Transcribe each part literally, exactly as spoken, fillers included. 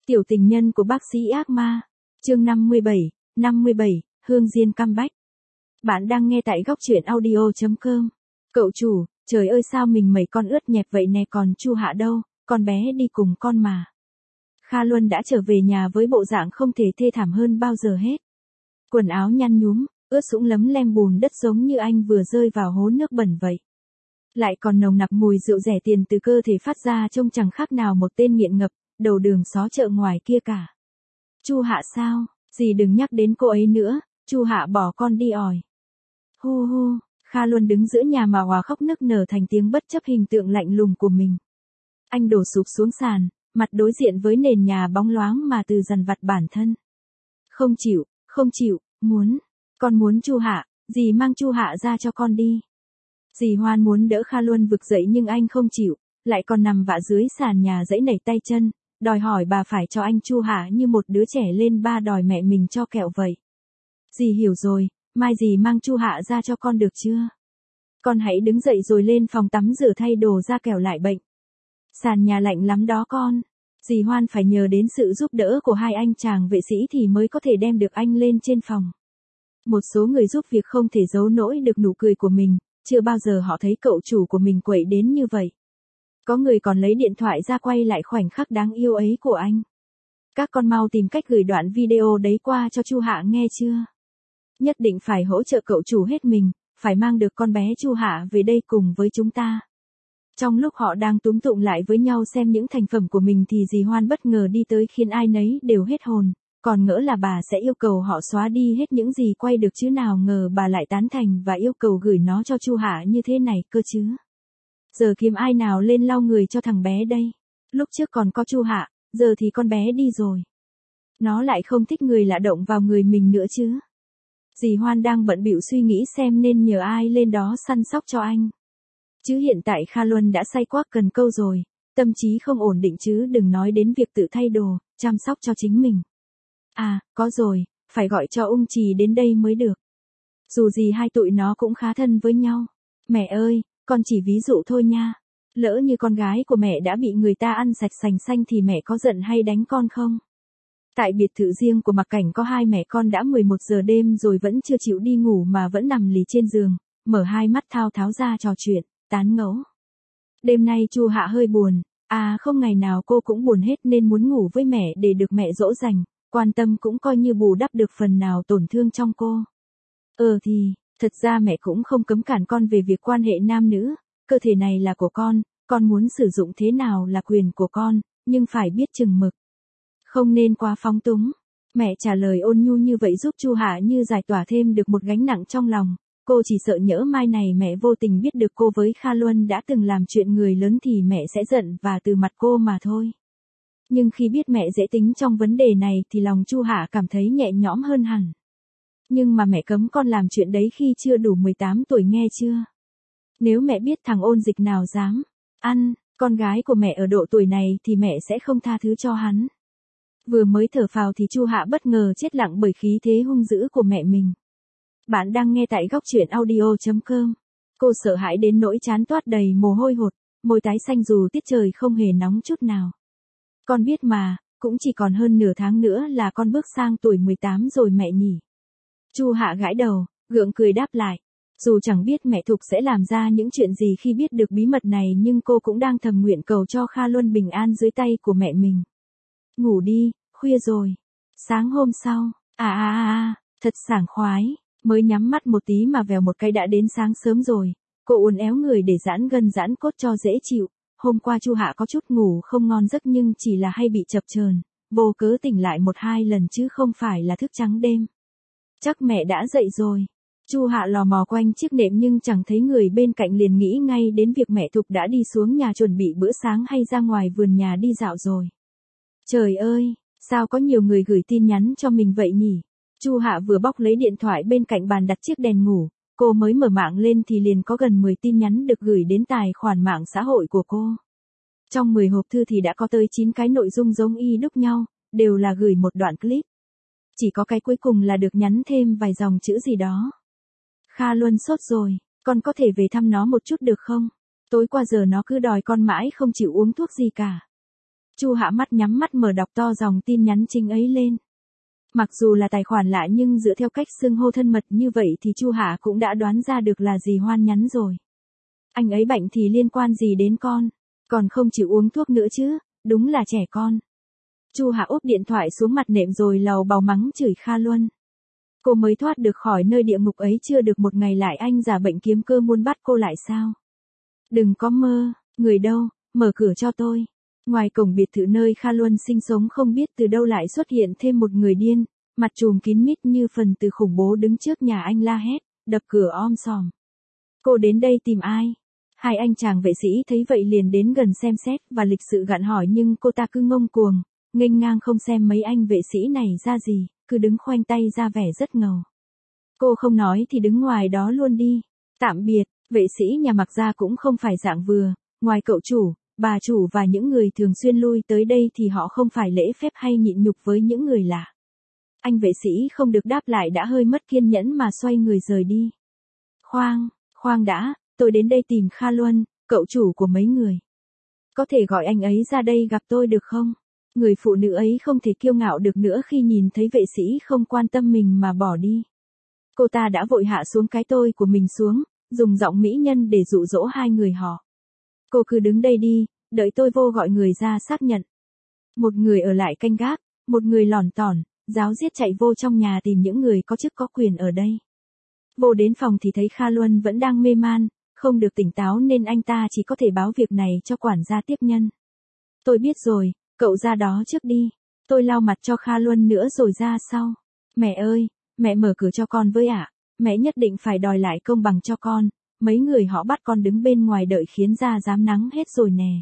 Tiểu tình nhân của bác sĩ ác ma. Chương năm mươi bảy, năm mươi bảy, Hương Diên comeback. Bạn đang nghe tại góc truyện audio chấm com. Cậu chủ, trời ơi sao mình mẩy con ướt nhẹp vậy nè, còn Chu Hạ đâu, con bé đi cùng con mà. Kha Luân đã trở về nhà với bộ dạng không thể thê thảm hơn bao giờ hết. Quần áo nhăn nhúm, ướt sũng lấm lem bùn đất giống như anh vừa rơi vào hố nước bẩn vậy. Lại còn nồng nặc mùi rượu rẻ tiền từ cơ thể phát ra, trông chẳng khác nào một tên nghiện ngập, đầu đường xó chợ ngoài kia cả. Chu Hạ sao, dì đừng nhắc đến cô ấy nữa, Chu Hạ bỏ con đi ỏi. Hu hu, Kha Luân đứng giữa nhà mà hòa khóc nức nở thành tiếng bất chấp hình tượng lạnh lùng của mình. Anh đổ sụp xuống sàn, mặt đối diện với nền nhà bóng loáng mà từ dằn vặt bản thân. Không chịu, không chịu, muốn, con muốn Chu Hạ, dì mang Chu Hạ ra cho con đi. Dì Hoan muốn đỡ Kha Luân vực dậy nhưng anh không chịu, lại còn nằm vạ dưới sàn nhà giãy nảy tay chân, đòi hỏi bà phải cho anh Chu Hạ như một đứa trẻ lên ba đòi mẹ mình cho kẹo vậy. Dì hiểu rồi, mai dì mang Chu Hạ ra cho con được chưa? Con hãy đứng dậy rồi lên phòng tắm rửa thay đồ ra kẻo lại bệnh. Sàn nhà lạnh lắm đó con. Dì Hoan phải nhờ đến sự giúp đỡ của hai anh chàng vệ sĩ thì mới có thể đem được anh lên trên phòng. Một số người giúp việc không thể giấu nổi được nụ cười của mình, chưa bao giờ họ thấy cậu chủ của mình quậy đến như vậy. Có người còn lấy điện thoại ra quay lại khoảnh khắc đáng yêu ấy của anh. Các con mau tìm cách gửi đoạn video đấy qua cho Chu Hạ nghe chưa? Nhất định phải hỗ trợ cậu chủ hết mình, phải mang được con bé Chu Hạ về đây cùng với chúng ta. Trong lúc họ đang túm tụm lại với nhau xem những thành phẩm của mình thì dì Hoan bất ngờ đi tới khiến ai nấy đều hết hồn, còn ngỡ là bà sẽ yêu cầu họ xóa đi hết những gì quay được chứ nào ngờ bà lại tán thành và yêu cầu gửi nó cho Chu Hạ như thế này cơ chứ. Giờ kiếm ai nào lên lau người cho thằng bé đây. Lúc trước còn có Chu Hạ, giờ thì con bé đi rồi. Nó lại không thích người lạ động vào người mình nữa chứ. Dì Hoan đang bận bịu suy nghĩ xem nên nhờ ai lên đó săn sóc cho anh. Chứ hiện tại Kha Luân đã say quắc cần câu rồi, tâm trí không ổn định chứ đừng nói đến việc tự thay đồ, chăm sóc cho chính mình. À, có rồi, phải gọi cho Ung Trì đến đây mới được. Dù gì hai tụi nó cũng khá thân với nhau. Mẹ ơi, con chỉ ví dụ thôi nha. Lỡ như con gái của mẹ đã bị người ta ăn sạch sành xanh thì mẹ có giận hay đánh con không? Tại biệt thự riêng của Mạc Cảnh có hai mẹ con đã mười một giờ đêm rồi vẫn chưa chịu đi ngủ mà vẫn nằm lì trên giường, mở hai mắt thao tháo ra trò chuyện, tán ngẫu. Đêm nay Chu Hạ hơi buồn, à không ngày nào cô cũng buồn hết nên muốn ngủ với mẹ để được mẹ dỗ dành, quan tâm cũng coi như bù đắp được phần nào tổn thương trong cô. Ờ thì, thật ra mẹ cũng không cấm cản con về việc quan hệ nam nữ, cơ thể này là của con, con muốn sử dụng thế nào là quyền của con, nhưng phải biết chừng mực. Không nên quá phóng túng. Mẹ trả lời ôn nhu như vậy giúp Chu Hạ như giải tỏa thêm được một gánh nặng trong lòng. Cô chỉ sợ nhỡ mai này mẹ vô tình biết được cô với Kha Luân đã từng làm chuyện người lớn thì mẹ sẽ giận và từ mặt cô mà thôi. Nhưng khi biết mẹ dễ tính trong vấn đề này thì lòng Chu Hạ cảm thấy nhẹ nhõm hơn hẳn. Nhưng mà mẹ cấm con làm chuyện đấy khi chưa đủ mười tám tuổi nghe chưa? Nếu mẹ biết thằng Ôn Dịch nào dám ăn con gái của mẹ ở độ tuổi này thì mẹ sẽ không tha thứ cho hắn. Vừa mới thở phào thì Chu Hạ bất ngờ chết lặng bởi khí thế hung dữ của mẹ mình. Bạn đang nghe tại góc truyện audio chấm com. Cô sợ hãi đến nỗi trán toát đầy mồ hôi hột, môi tái xanh dù tiết trời không hề nóng chút nào. Con biết mà, cũng chỉ còn hơn nửa tháng nữa là con bước sang tuổi mười tám rồi mẹ nhỉ. Chu Hạ gãi đầu, gượng cười đáp lại. Dù chẳng biết mẹ Thục sẽ làm ra những chuyện gì khi biết được bí mật này nhưng cô cũng đang thầm nguyện cầu cho Kha Luân bình an dưới tay của mẹ mình. Ngủ đi, khuya rồi. Sáng hôm sau, à à à à, thật sảng khoái, mới nhắm mắt một tí mà vèo một cái đã đến sáng sớm rồi. Cô uốn éo người để giãn gân giãn cốt cho dễ chịu. Hôm qua Chu Hạ có chút ngủ không ngon giấc nhưng chỉ là hay bị chập chờn, vô cớ tỉnh lại một hai lần chứ không phải là thức trắng đêm. Chắc mẹ đã dậy rồi. Chu Hạ lò mò quanh chiếc nệm nhưng chẳng thấy người bên cạnh liền nghĩ ngay đến việc mẹ Thục đã đi xuống nhà chuẩn bị bữa sáng hay ra ngoài vườn nhà đi dạo rồi. Trời ơi, sao có nhiều người gửi tin nhắn cho mình vậy nhỉ? Chu Hạ vừa bóc lấy điện thoại bên cạnh bàn đặt chiếc đèn ngủ, cô mới mở mạng lên thì liền có gần mười tin nhắn được gửi đến tài khoản mạng xã hội của cô. Trong mười hộp thư thì đã có tới chín cái nội dung giống y đúc nhau, đều là gửi một đoạn clip. Chỉ có cái cuối cùng là được nhắn thêm vài dòng chữ gì đó. Kha Luân sốt rồi, con có thể về thăm nó một chút được không? Tối qua giờ nó cứ đòi con mãi không chịu uống thuốc gì cả. Chu Hạ mắt nhắm mắt mở đọc to dòng tin nhắn Trinh ấy lên. Mặc dù là tài khoản lạ nhưng dựa theo cách xưng hô thân mật như vậy thì Chu Hạ cũng đã đoán ra được là gì Hoan nhắn rồi. Anh ấy bệnh thì liên quan gì đến con, còn không chịu uống thuốc nữa chứ, đúng là trẻ con. Chu Hạ úp điện thoại xuống mặt nệm rồi lầu bầu mắng chửi Kha Luân. Cô mới thoát được khỏi nơi địa ngục ấy chưa được một ngày lại anh giả bệnh kiếm cơ muốn bắt cô lại sao? Đừng có mơ, người đâu, mở cửa cho tôi. Ngoài cổng biệt thự nơi Kha Luân sinh sống không biết từ đâu lại xuất hiện thêm một người điên, mặt trùm kín mít như phần từ khủng bố đứng trước nhà anh la hét, đập cửa om sòm. Cô đến đây tìm ai? Hai anh chàng vệ sĩ thấy vậy liền đến gần xem xét và lịch sự gặn hỏi nhưng cô ta cứ ngông cuồng, nghênh ngang không xem mấy anh vệ sĩ này ra gì, cứ đứng khoanh tay ra vẻ rất ngầu. Cô không nói thì đứng ngoài đó luôn đi. Tạm biệt, vệ sĩ nhà Mạc Gia cũng không phải dạng vừa, ngoài cậu chủ, bà chủ và những người thường xuyên lui tới đây thì họ không phải lễ phép hay nhịn nhục với những người lạ. Anh vệ sĩ không được đáp lại đã hơi mất kiên nhẫn mà xoay người rời đi. Khoan, khoan đã, tôi đến đây tìm Kha Luân, cậu chủ của mấy người. Có thể gọi anh ấy ra đây gặp tôi được không? Người phụ nữ ấy không thể kiêu ngạo được nữa khi nhìn thấy vệ sĩ không quan tâm mình mà bỏ đi. Cô ta đã vội hạ xuống cái tôi của mình xuống, dùng giọng mỹ nhân để dụ dỗ hai người họ. Cô cứ đứng đây đi, đợi tôi vô gọi người ra xác nhận. Một người ở lại canh gác, một người lỏn tỏn, ráo riết chạy vô trong nhà tìm những người có chức có quyền ở đây. Vô đến phòng thì thấy Kha Luân vẫn đang mê man, không được tỉnh táo nên anh ta chỉ có thể báo việc này cho quản gia tiếp nhân. Tôi biết rồi, cậu ra đó trước đi, tôi lau mặt cho Kha Luân nữa rồi ra sau. Mẹ ơi, mẹ mở cửa cho con với ạ, mẹ nhất định phải đòi lại công bằng cho con, mấy người họ bắt con đứng bên ngoài đợi khiến da dám nắng hết rồi nè.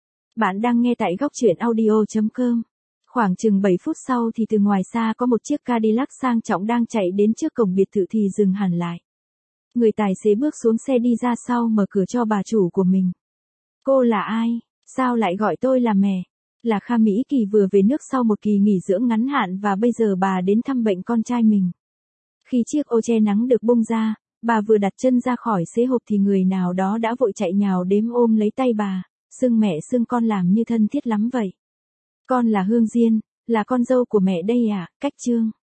Bạn đang nghe tại góc truyện audio chấm com. Khoảng chừng bảy phút sau thì từ ngoài xa có một chiếc Cadillac sang trọng đang chạy đến trước cổng biệt thự thì dừng hẳn lại. Người tài xế bước xuống xe đi ra sau mở cửa cho bà chủ của mình. Cô là ai? Sao lại gọi tôi là mẹ? Là Kha Mỹ Kỳ vừa về nước sau một kỳ nghỉ dưỡng ngắn hạn và bây giờ bà đến thăm bệnh con trai mình. Khi chiếc ô che nắng được bung ra, bà vừa đặt chân ra khỏi xế hộp thì người nào đó đã vội chạy nhào đến ôm lấy tay bà, xưng mẹ xưng con làm như thân thiết lắm vậy. Con là Hương Diên, là con dâu của mẹ đây à, cách Trương.